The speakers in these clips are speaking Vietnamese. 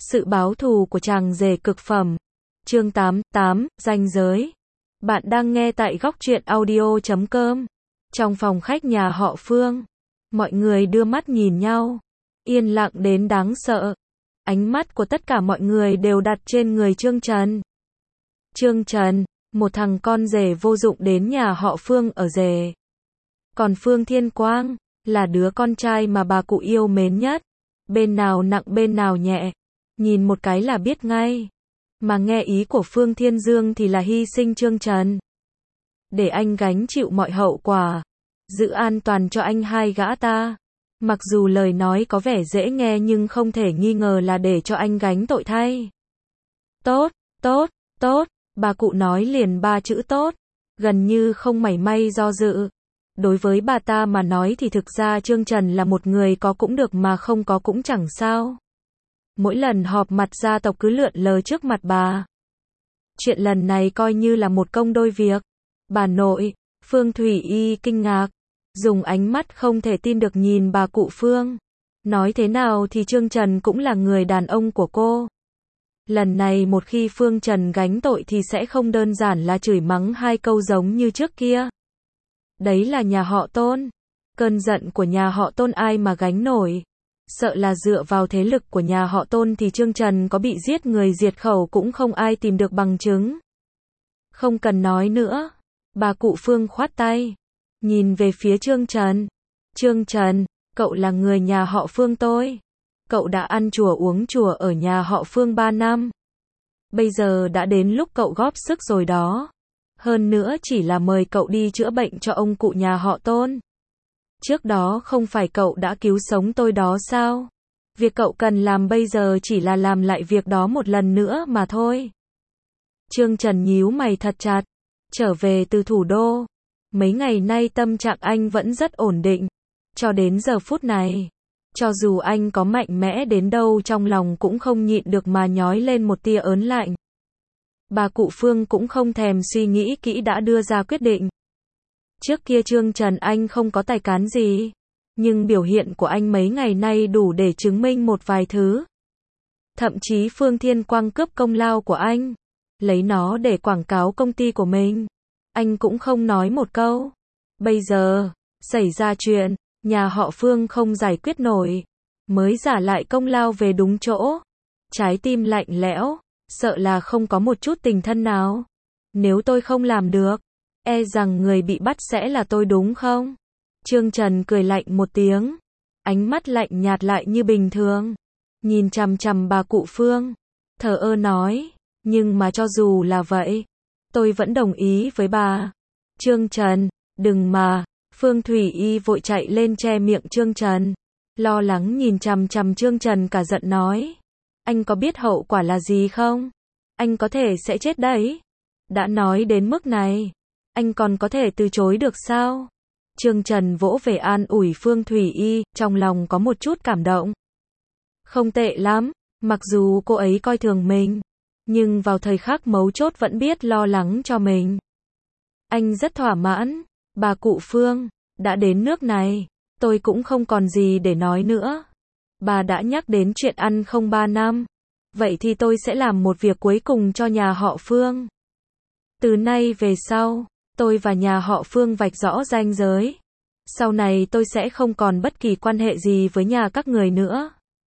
Sự báo thù của chàng rể cực phẩm. Chương 88, ranh giới. Bạn đang nghe tại góc truyện audio.com. Trong phòng khách nhà họ Phương, mọi người đưa mắt nhìn nhau, yên lặng đến đáng sợ. Ánh mắt của tất cả mọi người đều đặt trên người Trương Trần. Trương Trần, một thằng con rể vô dụng đến nhà họ Phương ở rể. Còn Phương Thiên Quang, là đứa con trai mà bà cụ yêu mến nhất. Bên nào nặng bên nào nhẹ, nhìn một cái là biết ngay. Mà nghe ý của Phương Thiên Dương thì là hy sinh Trương Trần, để anh gánh chịu mọi hậu quả, giữ an toàn cho anh hai gã ta. Mặc dù lời nói có vẻ dễ nghe nhưng không thể nghi ngờ là để cho anh gánh tội thay. Tốt, tốt, tốt, bà cụ nói liền ba chữ tốt, gần như không mảy may do dự. Đối với bà ta mà nói thì thực ra Trương Trần là một người có cũng được mà không có cũng chẳng sao. Mỗi lần họp mặt gia tộc cứ lượn lờ trước mặt bà. Chuyện lần này coi như là một công đôi việc. Bà nội, Phương Thủy Y kinh ngạc, dùng ánh mắt không thể tin được nhìn bà cụ Phương. Nói thế nào thì Trương Trần cũng là người đàn ông của cô. Lần này một khi Phương Trần gánh tội thì sẽ không đơn giản là chửi mắng hai câu giống như trước kia. Đấy là nhà họ Tôn. Cơn giận của nhà họ Tôn ai mà gánh nổi. Sợ là dựa vào thế lực của nhà họ Tôn thì Trương Trần có bị giết người diệt khẩu cũng không ai tìm được bằng chứng. Không cần nói nữa. Bà cụ Phương khoát tay, nhìn về phía Trương Trần. Trương Trần, cậu là người nhà họ Phương tôi. Cậu đã ăn chùa uống chùa ở nhà họ Phương 3 năm. Bây giờ đã đến lúc cậu góp sức rồi đó. Hơn nữa chỉ là mời cậu đi chữa bệnh cho ông cụ nhà họ Tôn. Trước đó không phải cậu đã cứu sống tôi đó sao? Việc cậu cần làm bây giờ chỉ là làm lại việc đó một lần nữa mà thôi. Trương Trần nhíu mày thật chặt. Trở về từ thủ đô, mấy ngày nay tâm trạng anh vẫn rất ổn định. Cho đến giờ phút này, cho dù anh có mạnh mẽ đến đâu trong lòng cũng không nhịn được mà nhói lên một tia ớn lạnh. Bà cụ Phương cũng không thèm suy nghĩ kỹ đã đưa ra quyết định. Trước kia Trương Trần anh không có tài cán gì, nhưng biểu hiện của anh mấy ngày nay đủ để chứng minh một vài thứ. Thậm chí Phương Thiên Quang cướp công lao của anh, lấy nó để quảng cáo công ty của mình, anh cũng không nói một câu. Bây giờ, xảy ra chuyện, nhà họ Phương không giải quyết nổi, mới giả lại công lao về đúng chỗ. Trái tim lạnh lẽo, sợ là không có một chút tình thân nào. Nếu tôi không làm được, e rằng người bị bắt sẽ là tôi đúng không? Trương Trần cười lạnh một tiếng, ánh mắt lạnh nhạt lại như bình thường, nhìn chằm chằm bà cụ Phương, thờ ơ nói, nhưng mà cho dù là vậy, tôi vẫn đồng ý với bà. Trương Trần, đừng mà. Phương Thủy Y vội chạy lên che miệng Trương Trần, lo lắng nhìn chằm chằm Trương Trần cả giận nói, anh có biết hậu quả là gì không? Anh có thể sẽ chết đấy. Đã nói đến mức này, anh còn có thể từ chối được sao? Trương Trần vỗ về an ủi Phương Thủy Y, trong lòng có một chút cảm động. Không tệ lắm, mặc dù cô ấy coi thường mình, nhưng vào thời khắc mấu chốt vẫn biết lo lắng cho mình. Anh rất thỏa mãn. Bà cụ Phương, đã đến nước này, tôi cũng không còn gì để nói nữa. Bà đã nhắc đến chuyện ăn không 3 năm. Vậy thì tôi sẽ làm một việc cuối cùng cho nhà họ Phương. Từ nay về sau, tôi và nhà họ Phương vạch rõ ranh giới. Sau này tôi sẽ không còn bất kỳ quan hệ gì với nhà các người nữa.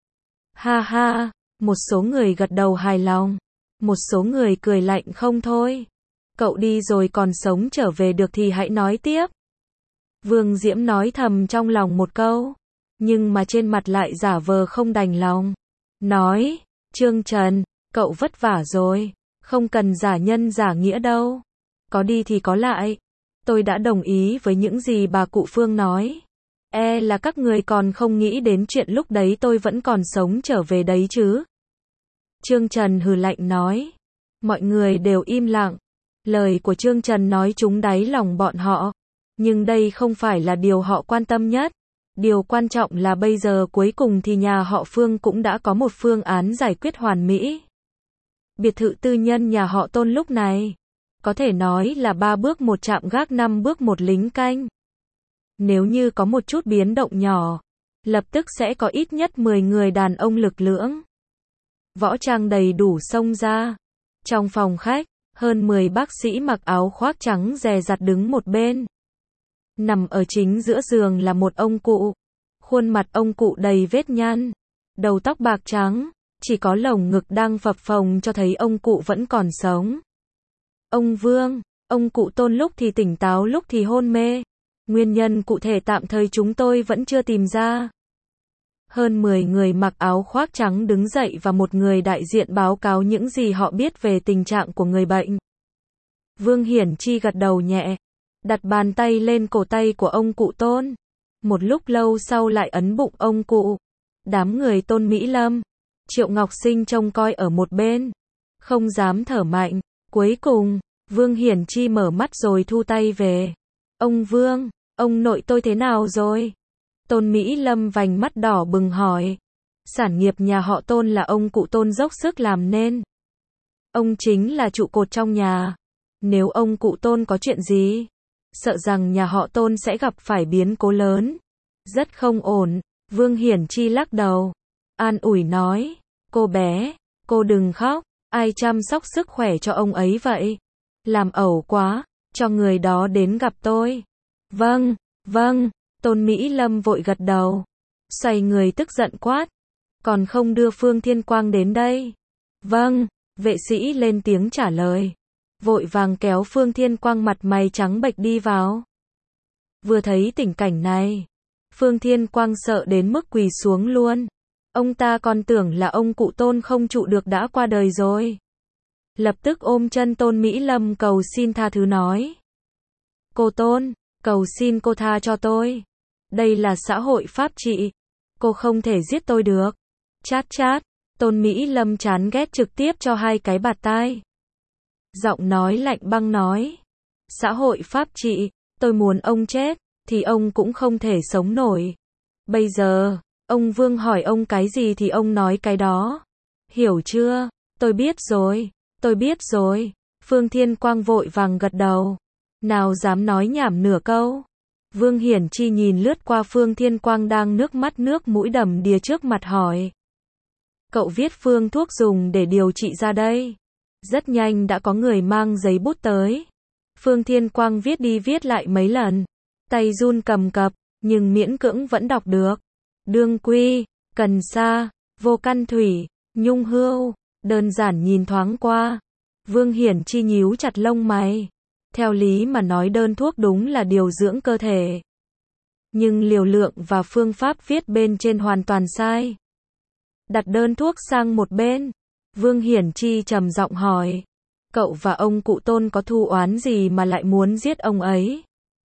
Ha ha, một số người gật đầu hài lòng, một số người cười lạnh không thôi. Cậu đi rồi còn sống trở về được thì hãy nói tiếp. Vương Diễm nói thầm trong lòng một câu, nhưng mà trên mặt lại giả vờ không đành lòng. Nói, Trương Trần, cậu vất vả rồi, không cần giả nhân giả nghĩa đâu. Có đi thì có lại. Tôi đã đồng ý với những gì bà cụ Phương nói. E là các người còn không nghĩ đến chuyện lúc đấy tôi vẫn còn sống trở về đấy chứ. Trương Trần hừ lạnh nói. Mọi người đều im lặng. Lời của Trương Trần nói trúng đáy lòng bọn họ. Nhưng đây không phải là điều họ quan tâm nhất. Điều quan trọng là bây giờ cuối cùng thì nhà họ Phương cũng đã có một phương án giải quyết hoàn mỹ. Biệt thự tư nhân nhà họ Tôn lúc này, có thể nói là 3 bước một trạm gác 5 bước một lính canh. Nếu như có một chút biến động nhỏ, lập tức sẽ có ít nhất 10 người đàn ông lực lưỡng võ trang đầy đủ xông ra. Trong phòng khách, hơn 10 bác sĩ mặc áo khoác trắng dè dặt đứng một bên. Nằm ở chính giữa giường là một ông cụ. Khuôn mặt ông cụ đầy vết nhăn, đầu tóc bạc trắng, chỉ có lồng ngực đang phập phồng cho thấy ông cụ vẫn còn sống. Ông Vương, ông cụ Tôn lúc thì tỉnh táo lúc thì hôn mê. Nguyên nhân cụ thể tạm thời chúng tôi vẫn chưa tìm ra. Hơn 10 người mặc áo khoác trắng đứng dậy và một người đại diện báo cáo những gì họ biết về tình trạng của người bệnh. Vương Hiển Chi gật đầu nhẹ, đặt bàn tay lên cổ tay của ông cụ Tôn. Một lúc lâu sau lại ấn bụng ông cụ. Đám người Tôn Mỹ Lâm, Triệu Ngọc Sinh trông coi ở một bên, không dám thở mạnh. Cuối cùng, Vương Hiển Chi mở mắt rồi thu tay về. Ông Vương, ông nội tôi thế nào rồi? Tôn Mỹ Lâm vành mắt đỏ bừng hỏi. Sản nghiệp nhà họ Tôn là ông cụ Tôn dốc sức làm nên. Ông chính là trụ cột trong nhà. Nếu ông cụ Tôn có chuyện gì, sợ rằng nhà họ Tôn sẽ gặp phải biến cố lớn. Rất không ổn. Vương Hiển Chi lắc đầu, an ủi nói, cô bé, cô đừng khóc, ai chăm sóc sức khỏe cho ông ấy vậy? Làm ẩu quá, cho người đó đến gặp tôi. Vâng, vâng, Tôn Mỹ Lâm vội gật đầu, xoay người tức giận quát, còn không đưa Phương Thiên Quang đến đây? Vâng, vệ sĩ lên tiếng trả lời, vội vàng kéo Phương Thiên Quang mặt mày trắng bệch đi vào. Vừa thấy tình cảnh này, Phương Thiên Quang sợ đến mức quỳ xuống luôn. Ông ta còn tưởng là ông cụ Tôn không trụ được đã qua đời rồi. Lập tức ôm chân Tôn Mỹ Lâm cầu xin tha thứ nói. Cô Tôn, cầu xin cô tha cho tôi. Đây là xã hội pháp trị. Cô không thể giết tôi được. Chát chát, Tôn Mỹ Lâm chán ghét trực tiếp cho 2 cái bạt tai. Giọng nói lạnh băng nói. Xã hội pháp trị, tôi muốn ông chết, thì ông cũng không thể sống nổi. Bây giờ, ông Vương hỏi ông cái gì thì ông nói cái đó. Hiểu chưa? Tôi biết rồi, tôi biết rồi. Phương Thiên Quang vội vàng gật đầu. Nào dám nói nhảm nửa câu. Vương Hiển Chi nhìn lướt qua Phương Thiên Quang đang nước mắt nước mũi đầm đìa trước mặt hỏi. Cậu viết phương thuốc dùng để điều trị ra đây. Rất nhanh đã có người mang giấy bút tới. Phương Thiên Quang viết đi viết lại mấy lần. Tay run cầm cập, nhưng miễn cưỡng vẫn đọc được. Đương quy, cần sa, vô căn thủy, nhung hưu. Đơn giản nhìn thoáng qua. Vương Hiển Chi nhíu chặt lông mày. Theo lý mà nói đơn thuốc đúng là điều dưỡng cơ thể. Nhưng liều lượng và phương pháp viết bên trên hoàn toàn sai. Đặt đơn thuốc sang một bên. Vương Hiển Chi trầm giọng hỏi. Cậu và ông cụ Tôn có thù oán gì mà lại muốn giết ông ấy?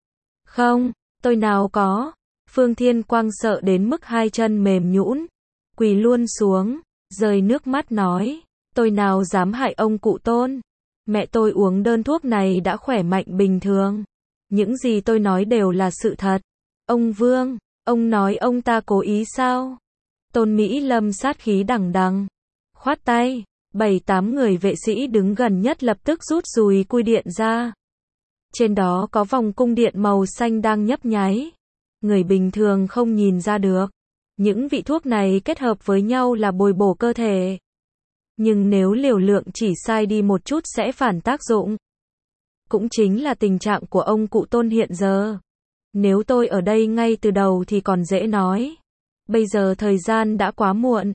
Không, tôi nào có. Phương Thiên Quang sợ đến mức 2 chân mềm nhũn, quỳ luôn xuống, rơi nước mắt nói. Tôi nào dám hại ông cụ Tôn. Mẹ tôi uống đơn thuốc này đã khỏe mạnh bình thường. Những gì tôi nói đều là sự thật. Ông Vương, ông nói ông ta cố ý sao? Tôn Mỹ Lâm sát khí đằng đằng. Khoát tay, 7-8 người vệ sĩ đứng gần nhất lập tức rút dùi cui điện ra. Trên đó có vòng cung điện màu xanh đang nhấp nháy. Người bình thường không nhìn ra được. Những vị thuốc này kết hợp với nhau là bồi bổ cơ thể. Nhưng nếu liều lượng chỉ sai đi một chút sẽ phản tác dụng. Cũng chính là tình trạng của ông cụ Tôn hiện giờ. Nếu tôi ở đây ngay từ đầu thì còn dễ nói. Bây giờ thời gian đã quá muộn.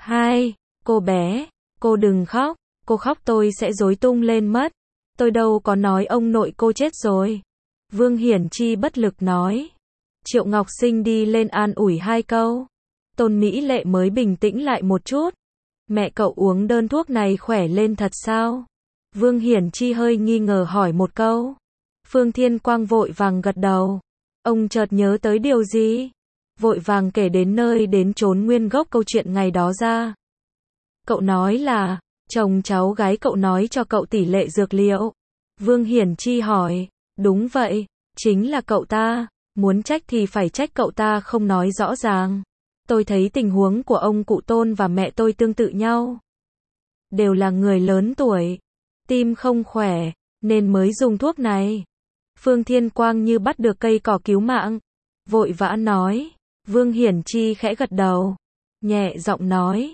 Cô bé, cô đừng khóc. Cô khóc tôi sẽ rối tung lên mất. Tôi đâu có nói ông nội cô chết rồi. Vương Hiển Chi bất lực nói. Triệu Ngọc Sinh đi lên an ủi 2 câu. Tôn Mỹ Lệ mới bình tĩnh lại một chút. Mẹ cậu uống đơn thuốc này khỏe lên thật sao? Vương Hiển Chi hơi nghi ngờ hỏi một câu. Phương Thiên Quang vội vàng gật đầu. Ông chợt nhớ tới điều gì? Vội vàng kể đến nơi đến chốn nguyên gốc câu chuyện ngày đó ra. Cậu nói là, chồng cháu gái cậu nói cho cậu tỷ lệ dược liệu. Vương Hiển Chi hỏi, đúng vậy, chính là cậu ta, muốn trách thì phải trách cậu ta không nói rõ ràng. Tôi thấy tình huống của ông cụ Tôn và mẹ tôi tương tự nhau. Đều là người lớn tuổi, tim không khỏe, nên mới dùng thuốc này. Phương Thiên Quang như bắt được cây cỏ cứu mạng, vội vã nói. Vương Hiển Chi khẽ gật đầu, nhẹ giọng nói,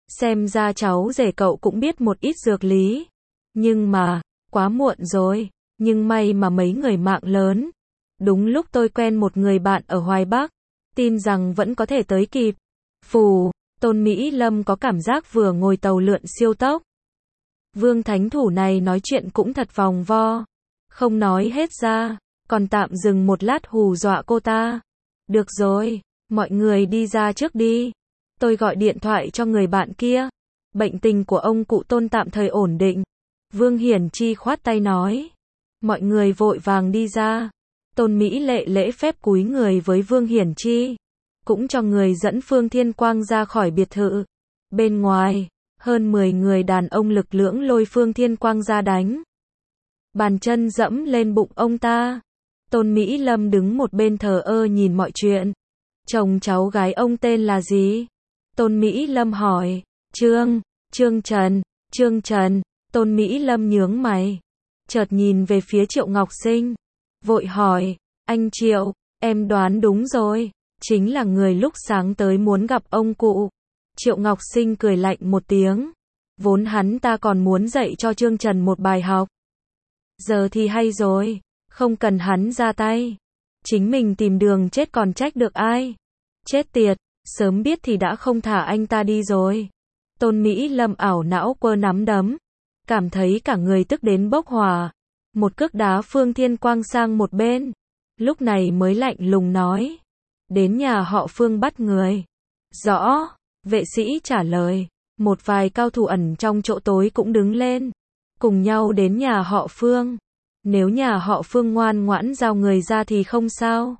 xem ra cháu rể cậu cũng biết một ít dược lý. Nhưng mà, quá muộn rồi, nhưng may mà mấy người mạng lớn. Đúng lúc tôi quen một người bạn ở Hoài Bắc, tin rằng vẫn có thể tới kịp. Phù, Tôn Mỹ Lâm có cảm giác vừa ngồi tàu lượn siêu tốc. Vương thánh thủ này nói chuyện cũng thật vòng vo, không nói hết ra, còn tạm dừng một lát hù dọa cô ta. Được rồi, mọi người đi ra trước đi. Tôi gọi điện thoại cho người bạn kia. Bệnh tình của ông cụ Tôn tạm thời ổn định. Vương Hiển Chi khoát tay nói. Mọi người vội vàng đi ra. Tôn Mỹ Lệ lễ phép cúi người với Vương Hiển Chi, cũng cho người dẫn Phương Thiên Quang ra khỏi biệt thự. Bên ngoài, hơn 10 người đàn ông lực lưỡng lôi Phương Thiên Quang ra đánh. Bàn chân dẫm lên bụng ông ta. Tôn Mỹ Lâm đứng một bên thờ ơ nhìn mọi chuyện. Chồng cháu gái ông tên là gì? Tôn Mỹ Lâm hỏi. Trương Trần. Tôn Mỹ Lâm nhướng mày, chợt nhìn về phía Triệu Ngọc Sinh, vội hỏi, anh Triệu, em đoán đúng rồi, chính là người lúc sáng tới muốn gặp ông cụ. Triệu Ngọc Sinh cười lạnh một tiếng, vốn hắn ta còn muốn dạy cho Trương Trần một bài học. Giờ thì hay rồi, không cần hắn ra tay, chính mình tìm đường chết còn trách được ai. Chết tiệt, sớm biết thì đã không thả anh ta đi rồi. Tôn Mỹ Lâm ảo não quơ nắm đấm, cảm thấy cả người tức đến bốc hỏa, một cước đá Phương Thiên Quang sang một bên, lúc này mới lạnh lùng nói, đến nhà họ Phương bắt người. Rõ, vệ sĩ trả lời, một vài cao thủ ẩn trong chỗ tối cũng đứng lên, cùng nhau đến nhà họ Phương. Nếu nhà họ Phương ngoan ngoãn giao người ra thì không sao.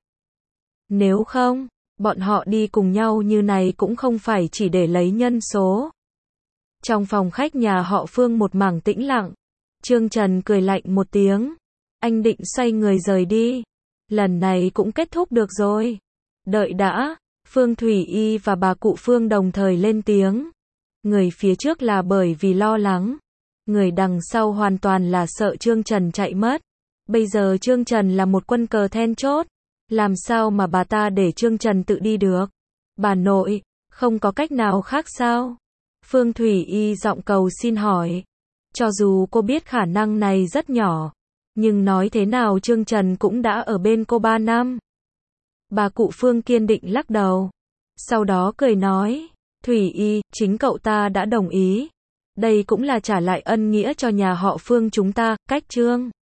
Nếu không, bọn họ đi cùng nhau như này cũng không phải chỉ để lấy nhân số. Trong phòng khách nhà họ Phương một mảng tĩnh lặng, Trương Trần cười lạnh một tiếng, anh định xoay người rời đi. Lần này cũng kết thúc được rồi. Đợi đã, Phương Thủy Y và bà cụ Phương đồng thời lên tiếng. Người phía trước là bởi vì lo lắng, người đằng sau hoàn toàn là sợ Trương Trần chạy mất. Bây giờ Trương Trần là một quân cờ then chốt, làm sao mà bà ta để Trương Trần tự đi được? Bà nội, không có cách nào khác sao? Phương Thủy Y giọng cầu xin hỏi. Cho dù cô biết khả năng này rất nhỏ, nhưng nói thế nào Trương Trần cũng đã ở bên cô 3 năm. Bà cụ Phương kiên định lắc đầu, sau đó cười nói, Thủy Y, chính cậu ta đã đồng ý. Đây cũng là trả lại ân nghĩa cho nhà họ Phương chúng ta, cách Trương